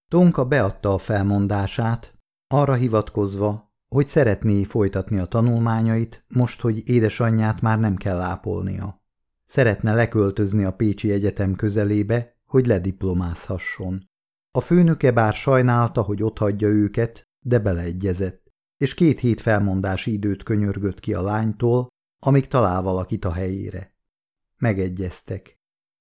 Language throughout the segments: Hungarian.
Tonka beadta a felmondását, arra hivatkozva, hogy szeretné folytatni a tanulmányait, most, hogy édesanyját már nem kell ápolnia. Szeretne leköltözni a Pécsi Egyetem közelébe, hogy lediplomázhasson. A főnöke bár sajnálta, hogy otthagyja őket, de beleegyezett, és 2 hét felmondási időt könyörgött ki a lánytól, amíg talál valakit a helyére. Megegyeztek.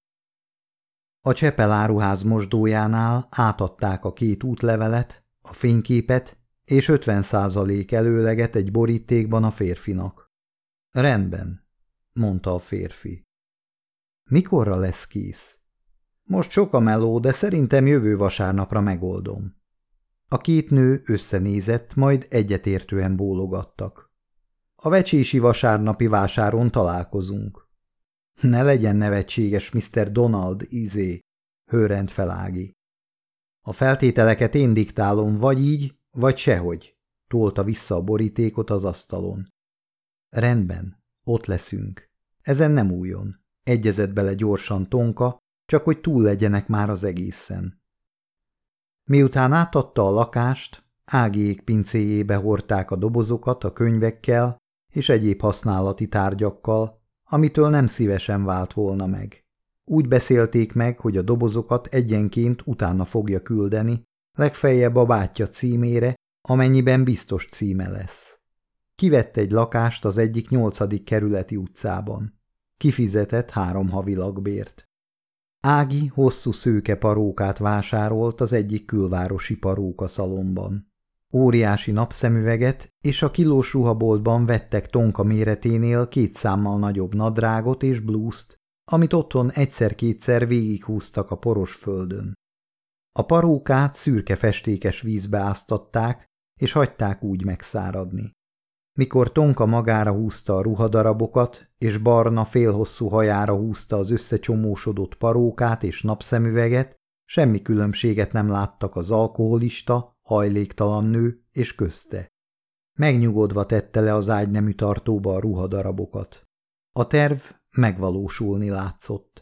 A Csepel áruház mosdójánál átadták a 2 útlevelet, a fényképet és 50% előleget egy borítékban a férfinak. Rendben, mondta a férfi. Mikorra lesz kész? Most sok a meló, de szerintem jövő vasárnapra megoldom. A 2 nő összenézett, majd egyetértően bólogattak. A vecsési vasárnapi vásáron találkozunk. Ne legyen nevetséges, Mr. Donald, hőrent fel Ági. A feltételeket én diktálom, vagy így, vagy sehogy, tolta vissza a borítékot az asztalon. Rendben, ott leszünk. Ezen nem újjon. Egyezett bele gyorsan Tonka, csak hogy túl legyenek már az egészen. Miután átadta a lakást, Ágiék pincéjébe hordták a dobozokat a könyvekkel és egyéb használati tárgyakkal, amitől nem szívesen vált volna meg. Úgy beszélték meg, hogy a dobozokat egyenként utána fogja küldeni, legfeljebb a bátyja címére, amennyiben biztos címe lesz. Kivett egy lakást az egyik 8. kerületi utcában. Kifizetett 3 havi lakbért. Ági hosszú szőke parókát vásárolt az egyik külvárosi parókaszalonban. Óriási napszemüveget és a kilós ruhaboltban vettek Tonka méreténél 2 számmal nagyobb nadrágot és blúzt, amit otthon egyszer-kétszer végighúztak a poros földön. A parókát szürke festékes vízbe áztatták, és hagyták úgy megszáradni. Mikor Tonka magára húzta a ruhadarabokat, és barna félhosszú hajára húzta az összecsomósodott parókát és napszemüveget, semmi különbséget nem láttak az alkoholista, hajléktalan nő és közte. Megnyugodva tette le az ágynemű tartóba a ruhadarabokat. A terv megvalósulni látszott.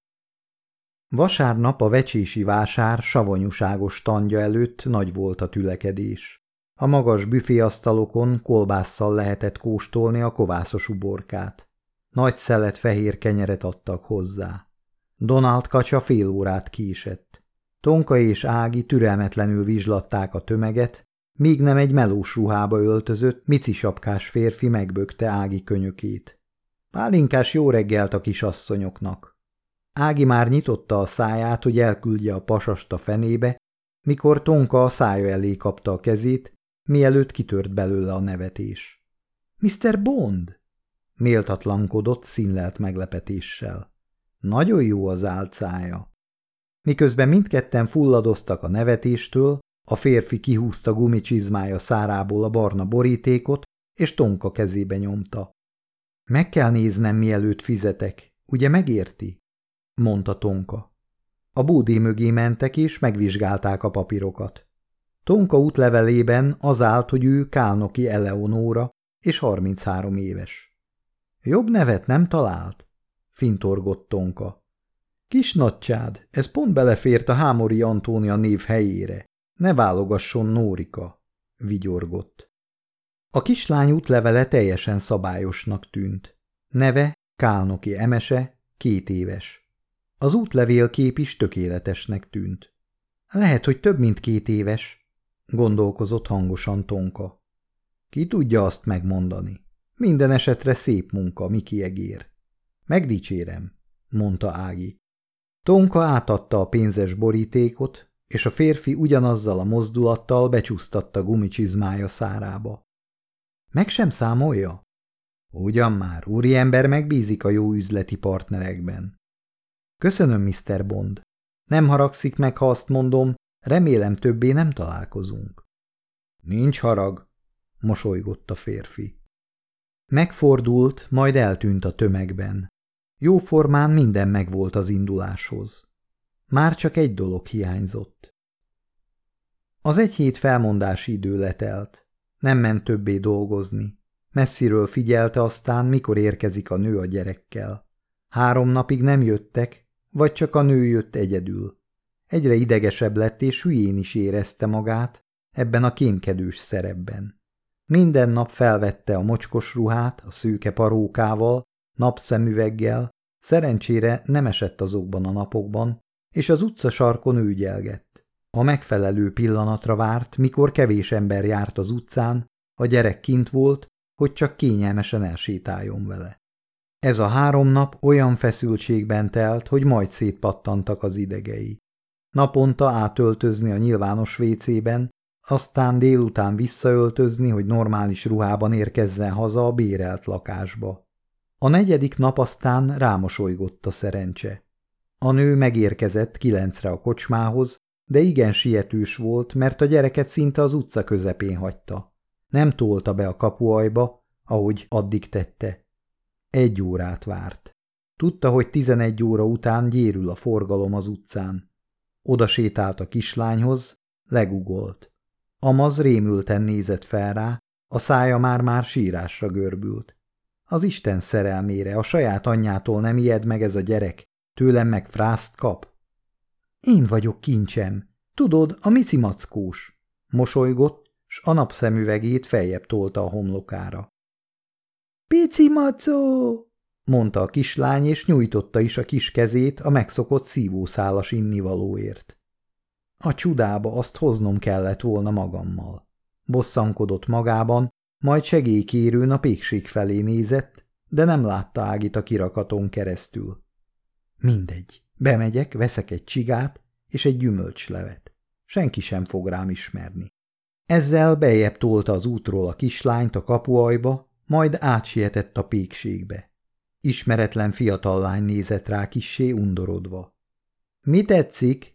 Vasárnap a vecsési vásár savanyúságos standja előtt nagy volt a tülekedés. A magas büféasztalokon kolbásszal lehetett kóstolni a kovászos uborkát. Nagy szelet fehér kenyeret adtak hozzá. Donald kacsa fél órát késett. Tonka és Ági türelmetlenül vizslatták a tömeget, míg nem egy melós ruhába öltözött, micisapkás férfi megbökte Ági könyökét. Pálinkás jó reggelt a kisasszonyoknak. Ági már nyitotta a száját, hogy elküldje a pasast a fenébe, mikor Tonka a szája elé kapta a kezét, mielőtt kitört belőle a nevetés. – Mr. Bond! – méltatlankodott színlelt meglepetéssel. Nagyon jó az álcája. Miközben mindketten fulladoztak a nevetéstől, a férfi kihúzta gumicsizmája szárából a barna borítékot, és Tonka kezébe nyomta. – Meg kell néznem, mielőtt fizetek, ugye megérti? – mondta Tonka. A bódé mögé mentek, és megvizsgálták a papírokat. Tonka útlevelében az állt, hogy ő Kálnoki Eleonóra, és 33 éves. – Jobb nevet nem talált? – fintorgott Tonka. – Kis nagycsád, ez pont belefért a Hámori Antónia név helyére. Ne válogasson, Nórika! – vigyorgott. A kislány útlevele teljesen szabályosnak tűnt. Neve Kálnoki Emese, 2 éves. Az útlevélkép is tökéletesnek tűnt. Lehet, hogy több mint 2 éves, gondolkozott hangosan Tonka. Ki tudja azt megmondani? Minden esetre szép munka, Miki egér. Megdicsérem, mondta Ági. Tonka átadta a pénzes borítékot, és a férfi ugyanazzal a mozdulattal becsúsztatta gumicsizmája szárába. Meg sem számolja? Ugyan már, úriember megbízik a jó üzleti partnerekben. Köszönöm, Mr. Bond. Nem haragszik meg, ha azt mondom, remélem többé nem találkozunk. Nincs harag, mosolygott a férfi. Megfordult, majd eltűnt a tömegben. Jóformán minden megvolt az induláshoz. Már csak egy dolog hiányzott. Az 1 hét felmondási idő letelt. Nem ment többé dolgozni. Messziről figyelte aztán, mikor érkezik a nő a gyerekkel. 3 napig nem jöttek, vagy csak a nő jött egyedül. egyre idegesebb lett és hülyén is érezte magát ebben a kémkedős szerepben. Minden nap felvette a mocskos ruhát a szőke parókával, napszemüveggel, szerencsére nem esett azokban a napokban, és az utcasarkon ügyelgett. A megfelelő pillanatra várt, mikor kevés ember járt az utcán, a gyerek kint volt, hogy csak kényelmesen elsétáljon vele. Ez a 3 nap olyan feszültségben telt, hogy majd szétpattantak az idegei. Naponta átöltözni a nyilvános vécében, aztán délután visszaöltözni, hogy normális ruhában érkezzen haza a bérelt lakásba. A 4. nap aztán rámosolygott a szerencse. A nő megérkezett 9-re a kocsmához, de igen sietős volt, mert a gyereket szinte az utca közepén hagyta. Nem tolta be a kapuajba, ahogy addig tette. 1 órát várt. Tudta, hogy 11 óra után gyérül a forgalom az utcán. Oda sétált a kislányhoz, legugolt. Amaz rémülten nézett fel rá, a szája már sírásra görbült. Az Isten szerelmére, a saját anyjától nem ijed meg ez a gyerek, tőlem meg frászt kap. Én vagyok, kincsem, tudod, a Mici mackós. Mosolygott, s a napszemüvegét feljebb tolta a homlokára. Pici macó, mondta a kislány, és nyújtotta is a kis kezét a megszokott szívószálas innivalóért. A csudába azt hoznom kellett volna magammal. Bosszankodott magában, majd segélykérőn a pékség felé nézett, de nem látta Ágit a kirakaton keresztül. Mindegy, bemegyek, veszek egy csigát és egy gyümölcslevet. Senki sem fog rám ismerni. Ezzel bejjebb tolta az útról a kislányt a kapuajba, majd átsietett a pékségbe. Ismeretlen fiatal lány nézett rá kissé undorodva. Mi tetszik?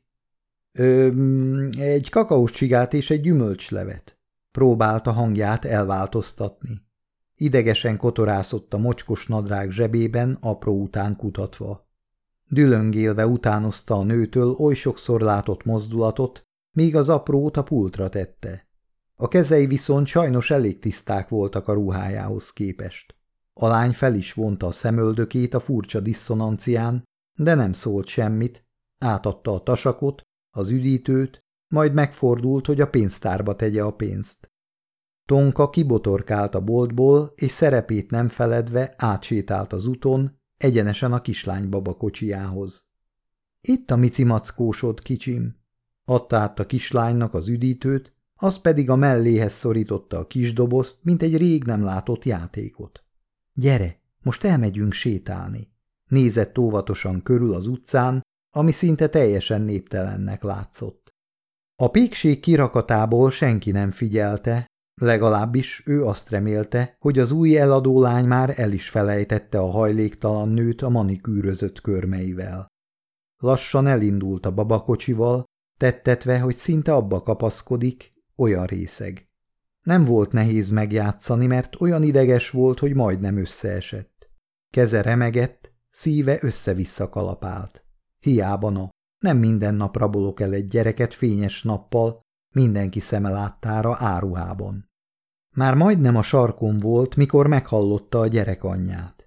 Egy kakaós csigát és egy gyümölcslevet. Próbálta hangját elváltoztatni. Idegesen kotorászott a mocskos nadrág zsebében, apró után kutatva. Dülöngélve utánozta a nőtől oly sokszor látott mozdulatot, míg az aprót a pultra tette. A kezei viszont sajnos elég tiszták voltak a ruhájához képest. A lány fel is vonta a szemöldökét a furcsa diszonancián, de nem szólt semmit, átadta a tasakot, az üdítőt, majd megfordult, hogy a pénztárba tegye a pénzt. Tonka kibotorkált a boltból, és szerepét nem feledve átsétált az úton, egyenesen a kislány babakocsijához. Itt a Mici mackósod, kicsim. Adta át a kislánynak az üdítőt, az pedig a melléhez szorította a kis dobozt, mint egy rég nem látott játékot. Gyere, most elmegyünk sétálni. Nézett óvatosan körül az utcán, ami szinte teljesen néptelennek látszott. A pékség kirakatából senki nem figyelte, legalábbis ő azt remélte, hogy az új eladó lány már el is felejtette a hajléktalan nőt a manikűrözött körmeivel. Lassan elindult a babakocsival, tettetve, hogy szinte abba kapaszkodik, olyan részeg. Nem volt nehéz megjátszani, mert olyan ideges volt, hogy majdnem összeesett. Keze remegett, szíve össze-vissza kalapált. Hiába nem minden nap rabolok el egy gyereket fényes nappal, mindenki szeme láttára áruhában. Már majdnem a sarkon volt, mikor meghallotta a gyerek anyját.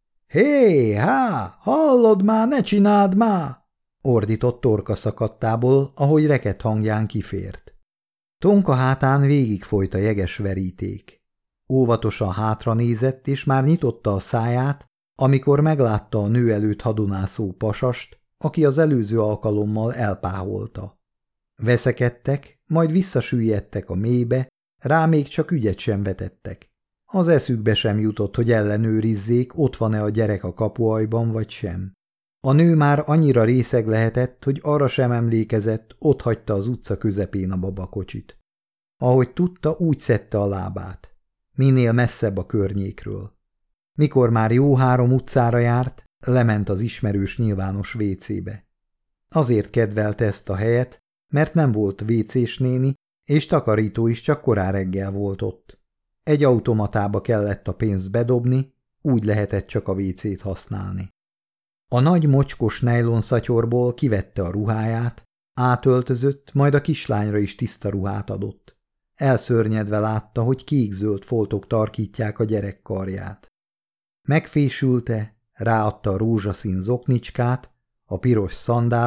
Hé, há, hallod már, ne csináld már! Ordított torka szakadtából, ahogy reket hangján kifért. Tonka hátán végigfolyt a jeges veríték. Óvatosan hátra nézett, és már nyitotta a száját, amikor meglátta a nő előtt hadonászó pasast, aki az előző alkalommal elpáholta. Veszekedtek, majd visszasüllyedtek a mélybe, rá még csak ügyet sem vetettek. Az eszükbe sem jutott, hogy ellenőrizzék, ott van-e a gyerek a kapuajban vagy sem. A nő már annyira részeg lehetett, hogy arra sem emlékezett, ott hagyta az utca közepén a babakocsit. Ahogy tudta, úgy szedte a lábát. Minél messzebb a környékről. Mikor már jó 3 utcára járt, lement az ismerős nyilvános vécébe. Azért kedvelte ezt a helyet, mert nem volt vécés néni, és takarító is csak korán reggel volt ott. Egy automatába kellett a pénzt bedobni, úgy lehetett csak a vécét használni. A nagy mocskos nejlonszatyorból kivette a ruháját, átöltözött, majd a kislányra is tiszta ruhát adott. Elszörnyedve látta, hogy kék-zöld foltok tarkítják a gyerek karját. Megfésülte, ráadta a rózsaszín zoknicskát, a piros szandált,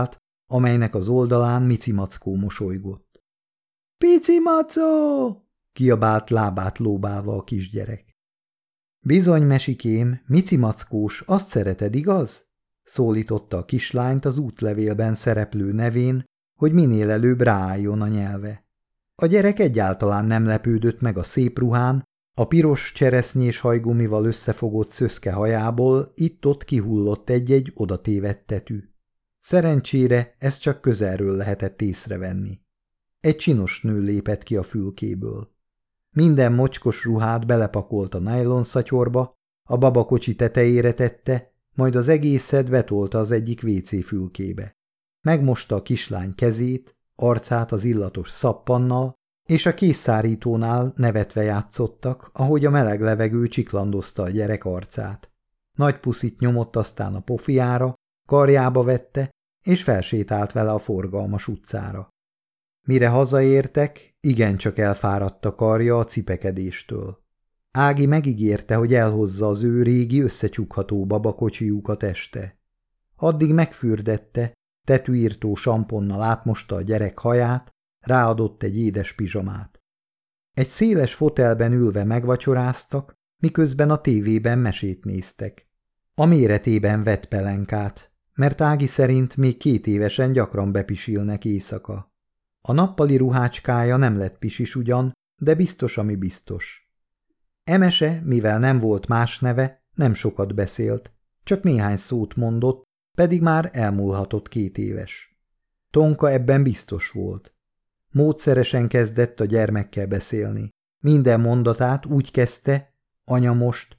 amelynek az oldalán Mici Mackó mosolygott. – Pici Macó! – kiabált lábát lóbálva a kisgyerek. – Bizony, mesikém, Mici Mackós, azt szereted, igaz? – szólította a kislányt az útlevélben szereplő nevén, hogy minél előbb ráálljon a nyelve. A gyerek egyáltalán nem lepődött meg a szép ruhán, a piros cseresznyés hajgumival összefogott szöszke hajából itt-ott kihullott egy-egy odatévedt tetű. Szerencsére ezt csak közelről lehetett észrevenni. Egy csinos nő lépett ki a fülkéből. Minden mocskos ruhát belepakolt a nájlonszatyorba, a babakocsi tetejére tette, majd az egészet betolta az egyik WC fülkébe. Megmosta a kislány kezét, arcát az illatos szappannal, és a kézszárítónál nevetve játszottak, ahogy a meleg levegő csiklandozta a gyerek arcát. Nagy puszit nyomott aztán a pofiára, karjába vette, és felsétált vele a forgalmas utcára. Mire hazaértek, igencsak elfáradt a karja a cipekedéstől. Ági megígérte, hogy elhozza az ő régi összecsukható babakocsijukat este. Addig megfürdette, tetűírtó samponnal átmosta a gyerek haját, ráadott egy édes pizsamát. Egy széles fotelben ülve megvacsoráztak, miközben a tévében mesét néztek. A méretében vett pelenkát, mert Ági szerint még 2 évesen gyakran bepisilnek éjszaka. A nappali ruhácskája nem lett pisis ugyan, de biztos, ami biztos. Emese, mivel nem volt más neve, nem sokat beszélt, csak néhány szót mondott, pedig már elmúlhatott 2 éves. Tonka ebben biztos volt. Módszeresen kezdett a gyermekkel beszélni. Minden mondatát úgy kezdte, anya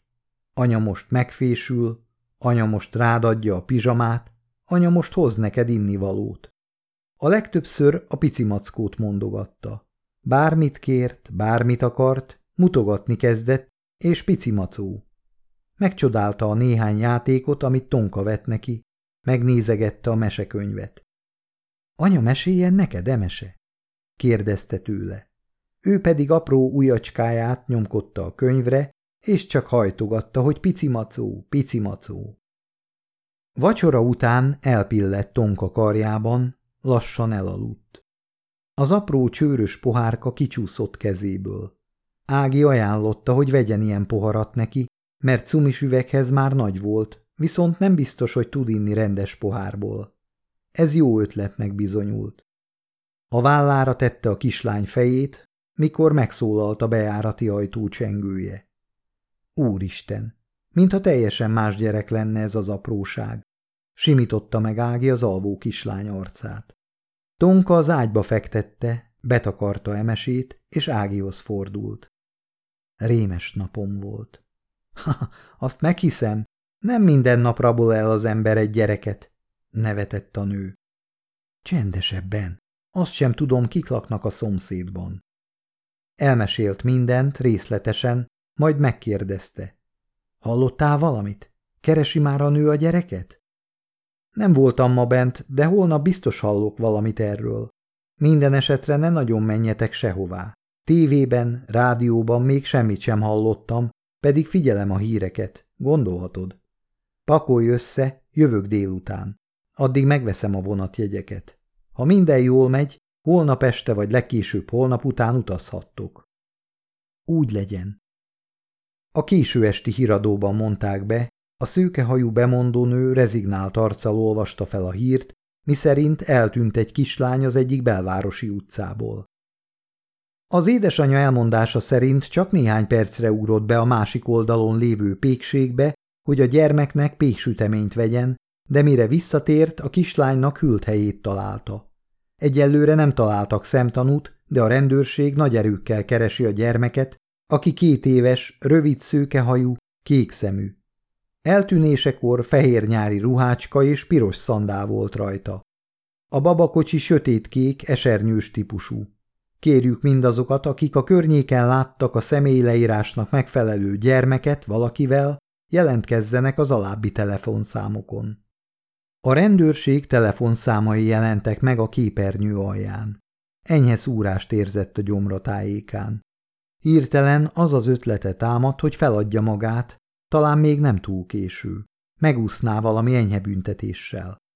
most megfésül, anya most rád adja a pizsamát, anya most hoz neked innivalót. A legtöbbször a Pici Mackót mondogatta. Bármit kért, bármit akart, mutogatni kezdett, és Pici Macó. Megcsodálta a néhány játékot, amit Tonka vett neki, megnézegette a mesekönyvet. Anya, meséljen neked, Emese? Kérdezte tőle. Ő pedig apró ujjacskáját nyomkodta a könyvre, és csak hajtogatta, hogy Pici Macó, Pici Macó. Vacsora után elpillett Tonka karjában, lassan elaludt. Az apró csőrös pohárka kicsúszott kezéből. Ági ajánlotta, hogy vegyen ilyen poharat neki, mert cumis üveghez már nagy volt, viszont nem biztos, hogy tud inni rendes pohárból. Ez jó ötletnek bizonyult. A vállára tette a kislány fejét, mikor megszólalt a bejárati ajtó csengője. Úristen, mintha teljesen más gyerek lenne ez az apróság. Simította meg Ági az alvó kislány arcát. Tonka az ágyba fektette, betakarta Emesét, és Ágihoz fordult. Rémes napom volt. Azt meghiszem, nem minden nap rabol el az ember egy gyereket, nevetett a nő. Csendesebben, azt sem tudom, kik laknak a szomszédban. Elmesélt mindent részletesen, majd megkérdezte. Hallottál valamit? Keresi már a nő a gyereket? Nem voltam ma bent, de holnap biztos hallok valamit erről. Minden esetre ne nagyon menjetek sehová. Tévében, rádióban még semmit sem hallottam, pedig figyelem a híreket, gondolhatod. Pakolj össze, jövök délután. Addig megveszem a vonatjegyeket. Ha minden jól megy, holnap este vagy legkésőbb holnap után utazhattok. Úgy legyen. A késő esti híradóban mondták be, a szőkehajú bemondónő rezignált arccal olvasta fel a hírt, miszerint eltűnt egy kislány az egyik belvárosi utcából. Az édesanyja elmondása szerint csak néhány percre ugrott be a másik oldalon lévő pékségbe, hogy a gyermeknek péksüteményt vegyen, de mire visszatért, a kislánynak hűlt helyét találta. Egyelőre nem találtak szemtanút, de a rendőrség nagy erőkkel keresi a gyermeket, aki 2 éves, rövid szőkehajú, kék szemű. Eltűnésekor fehér nyári ruhácska és piros szandál volt rajta. A babakocsi sötétkék, esernyős típusú. Kérjük mindazokat, akik a környéken láttak a személyleírásnak megfelelő gyermeket valakivel, jelentkezzenek az alábbi telefonszámokon. A rendőrség telefonszámai jelentek meg a képernyő alján. Enyhe szúrást érzett a gyomra tájékán. Hirtelen az az ötlete támadt, hogy feladja magát, talán még nem túl késő. Megúszná valami enyhe büntetéssel.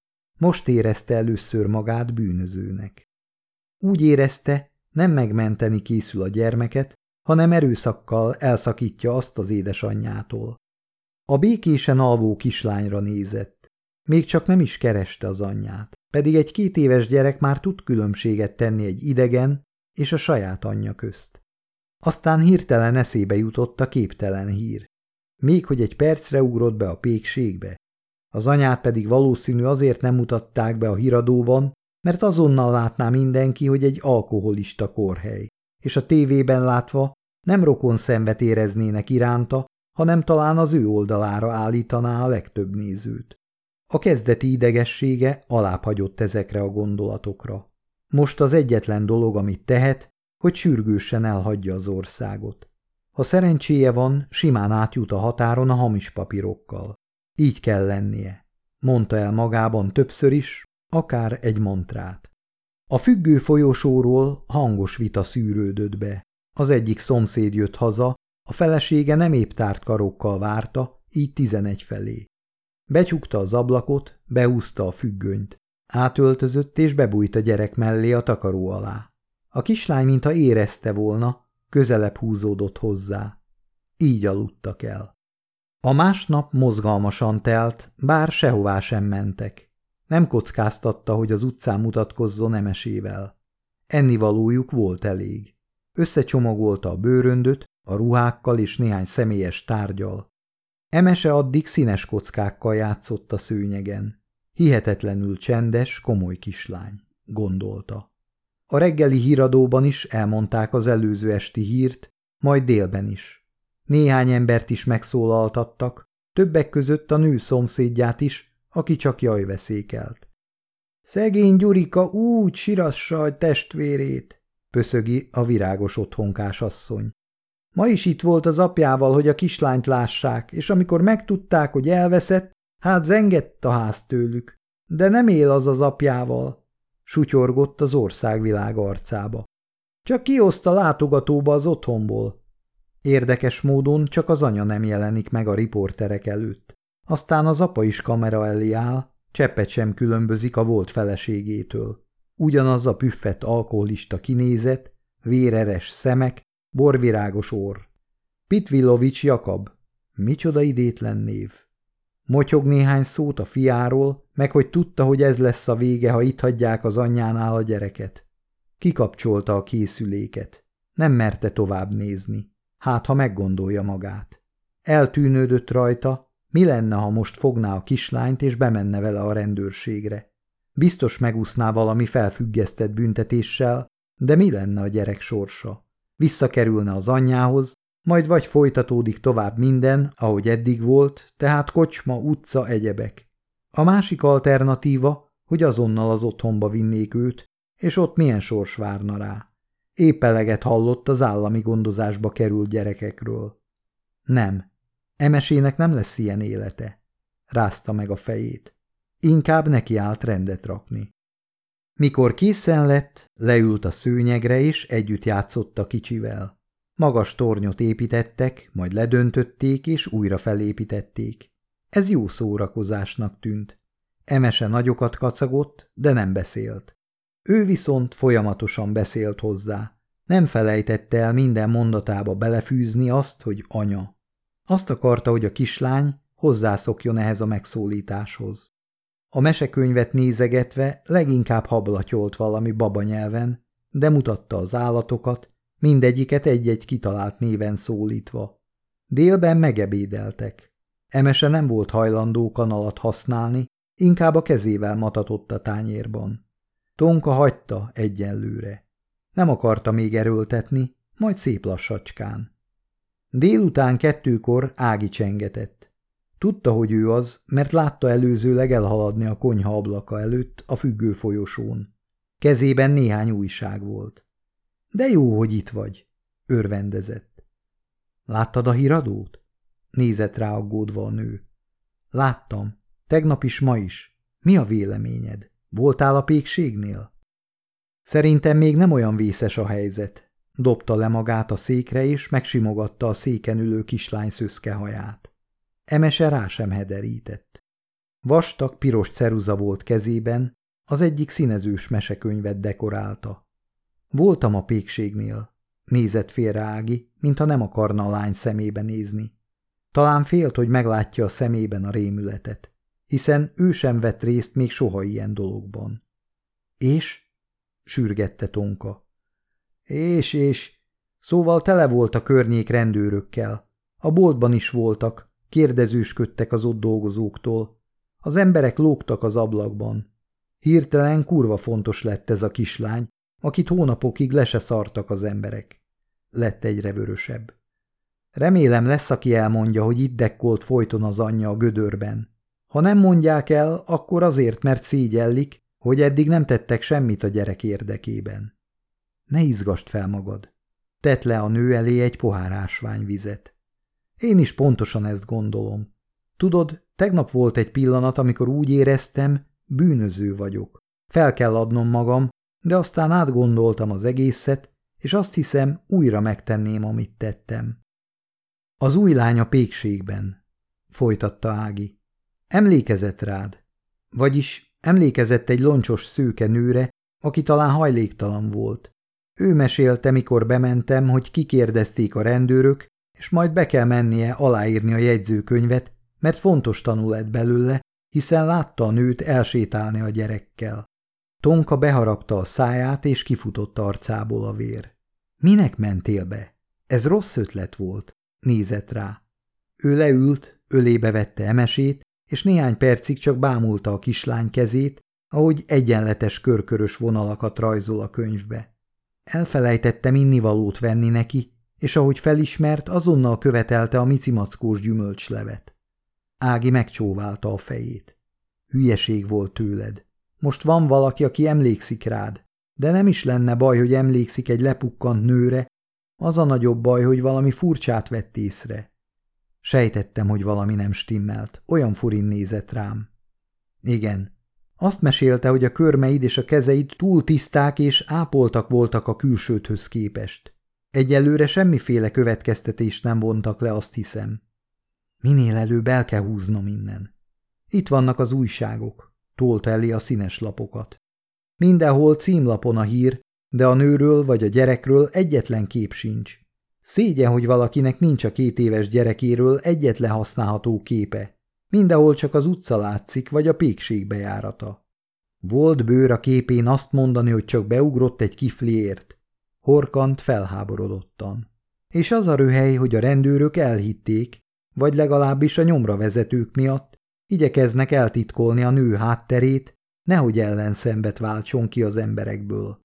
Most érezte először magát bűnözőnek. Úgy érezte, nem megmenteni készül a gyermeket, hanem erőszakkal elszakítja azt az édesanyjától. A békésen alvó kislányra nézett. Még csak nem is kereste az anyját, pedig egy 2 éves gyerek már tud különbséget tenni egy idegen és a saját anyja közt. Aztán hirtelen eszébe jutott a képtelen hír. Még hogy egy percre ugrott be a pékségbe. Az anyát pedig valószínű azért nem mutatták be a híradóban, mert azonnal látná mindenki, hogy egy alkoholista kórhely, és a tévében látva nem rokonszenvet éreznének iránta, hanem talán az ő oldalára állítaná a legtöbb nézőt. A kezdeti idegessége alábbhagyott ezekre a gondolatokra. Most az egyetlen dolog, amit tehet, hogy sürgősen elhagyja az országot. Ha szerencséje van, simán átjut a határon a hamis papírokkal. Így kell lennie, mondta el magában többször is, akár egy mantrát. A függő folyosóról hangos vita szűrődött be. Az egyik szomszéd jött haza, a felesége nem épp tárt karokkal várta, így 11 felé. Becsukta az ablakot, behúzta a függönyt. Átöltözött és bebújt a gyerek mellé a takaró alá. A kislány, mintha érezte volna, közelebb húzódott hozzá. Így aludtak el. A másnap mozgalmasan telt, bár sehová sem mentek. Nem kockáztatta, hogy az utcán mutatkozzon Emesével. Ennivalójuk volt elég. Összecsomagolta a bőröndöt, a ruhákkal és néhány személyes tárggyal. Emese addig színes kockákkal játszott a szőnyegen. Hihetetlenül csendes, komoly kislány, gondolta. A reggeli híradóban is elmondták az előző esti hírt, majd délben is. Néhány embert is megszólaltattak, többek között a nő szomszédját is, aki csak jajveszékelt. Szegény Gyurika úgy sirassa a testvérét, pöszögi a virágos otthonkás asszony. Ma is itt volt az apjával, hogy a kislányt lássák, és amikor megtudták, hogy elveszett, hát zengett a ház tőlük. De nem él az az apjával, sutyorgott az országvilág arcába. Csak kihozta látogatóba az otthonból. Érdekes módon csak az anya nem jelenik meg a riporterek előtt. Aztán az apa is kamera elé áll, cseppet sem különbözik a volt feleségétől. Ugyanaz a püffett alkoholista kinézet, véreres szemek, borvirágos orr. Pitvillovics Jakab. Micsoda idétlen név. Motyog néhány szót a fiáról, meg hogy tudta, hogy ez lesz a vége, ha itt hagyják az anyjánál a gyereket. Kikapcsolta a készüléket. Nem merte tovább nézni. Hát, ha meggondolja magát. Eltűnődött rajta, mi lenne, ha most fogná a kislányt és bemenne vele a rendőrségre. Biztos megúszná valami felfüggesztett büntetéssel, de mi lenne a gyerek sorsa? Visszakerülne az anyjához, majd vagy folytatódik tovább minden, ahogy eddig volt, tehát kocsma, utca, egyebek. A másik alternatíva, hogy azonnal az otthonba vinnék őt, és ott milyen sors várna rá. Épp eleget hallott az állami gondozásba került gyerekekről. Nem, Emesének nem lesz ilyen élete. Rázta meg a fejét. Inkább nekiállt rendet rakni. Mikor készen lett, leült a szőnyegre és együtt játszott a kicsivel. Magas tornyot építettek, majd ledöntötték és újra felépítették. Ez jó szórakozásnak tűnt. Emese nagyokat kacagott, de nem beszélt. Ő viszont folyamatosan beszélt hozzá. Nem felejtette el minden mondatába belefűzni azt, hogy anya. Azt akarta, hogy a kislány hozzászokjon ehhez a megszólításhoz. A mesekönyvet nézegetve leginkább hablatyolt valami babanyelven, de mutatta az állatokat, mindegyiket egy-egy kitalált néven szólítva. Délben megebédeltek. Emese nem volt hajlandó kanalat használni, inkább a kezével matatott a tányérban. Tonka hagyta egyenlőre. Nem akarta még erőltetni, majd szép lassacskán. Délután 2-kor Ági csengetett. Tudta, hogy ő az, mert látta előzőleg elhaladni a konyha ablaka előtt a függő folyosón. Kezében néhány újság volt. De jó, hogy itt vagy, örvendezett. Láttad a híradót? Nézett rá aggódva a nő. Láttam, tegnap is, ma is. Mi a véleményed? Voltál a pékségnél? Szerintem még nem olyan vészes a helyzet. Dobta le magát a székre és megsimogatta a széken ülő kislány szőszke haját. Emese rá sem hederített. Vastag, piros ceruza volt kezében, az egyik színezős mesekönyvet dekorálta. Voltam a pékségnél. Nézett félre Ági, mintha nem akarna a lány szemébe nézni. Talán félt, hogy meglátja a szemében a rémületet, hiszen ő sem vett részt még soha ilyen dologban. És? Sürgette Tonka. És. Szóval tele volt a környék rendőrökkel. A boltban is voltak, kérdezősködtek az ott dolgozóktól. Az emberek lógtak az ablakban. Hirtelen kurva fontos lett ez a kislány, akit hónapokig le se szartak az emberek. Lett egyre vörösebb. Remélem lesz, aki elmondja, hogy itt dekkolt folyton az anyja a gödörben. Ha nem mondják el, akkor azért, mert szégyellik, hogy eddig nem tettek semmit a gyerek érdekében. Ne izgasd fel magad. Tedd le a nő elé egy pohár ásványvizet. Én is pontosan ezt gondolom. Tudod, tegnap volt egy pillanat, amikor úgy éreztem, bűnöző vagyok. Fel kell adnom magam, de aztán átgondoltam az egészet, és azt hiszem, újra megtenném, amit tettem. Az új lány a pékségben, folytatta Ági. Emlékezett rád. Vagyis emlékezett egy loncsos szőke nőre, aki talán hajléktalan volt. Ő mesélte, mikor bementem, hogy kikérdezték a rendőrök, és majd be kell mennie aláírni a jegyzőkönyvet, mert fontos tanul lett belőle, hiszen látta a nőt elsétálni a gyerekkel. Tonka beharapta a száját, és kifutott arcából a vér. Minek mentél be? Ez rossz ötlet volt. Nézett rá. Ő leült, ölébe vette Emesét, és néhány percig csak bámulta a kislány kezét, ahogy egyenletes körkörös vonalakat rajzol a könyvbe. Elfelejtettem innivalót venni neki, és ahogy felismert, azonnal követelte a micimackós gyümölcslevet. Ági megcsóválta a fejét. Hülyeség volt tőled. Most van valaki, aki emlékszik rád, de nem is lenne baj, hogy emlékszik egy lepukkant nőre, az a nagyobb baj, hogy valami furcsát vett észre. Sejtettem, hogy valami nem stimmelt, olyan furin nézett rám. Igen. Azt mesélte, hogy a körmeid és a kezeid túl tiszták és ápoltak voltak a külsődhöz képest. Egyelőre semmiféle következtetést nem vontak le, azt hiszem. Minél előbb el kell húznom innen. Itt vannak az újságok, tolta elé a színes lapokat. Mindenhol címlapon a hír, de a nőről vagy a gyerekről egyetlen kép sincs. Szégyen, hogy valakinek nincs a 2 éves gyerekéről egyetlen használható képe. Mindenhol csak az utca látszik, vagy a pékség bejárata. Volt bőr a képén azt mondani, hogy csak beugrott egy kifliért. Horkant felháborodottan. És az a röhely, hogy a rendőrök elhitték, vagy legalábbis a nyomravezetők miatt igyekeznek eltitkolni a nő hátterét, nehogy ellenszembet váltson ki az emberekből.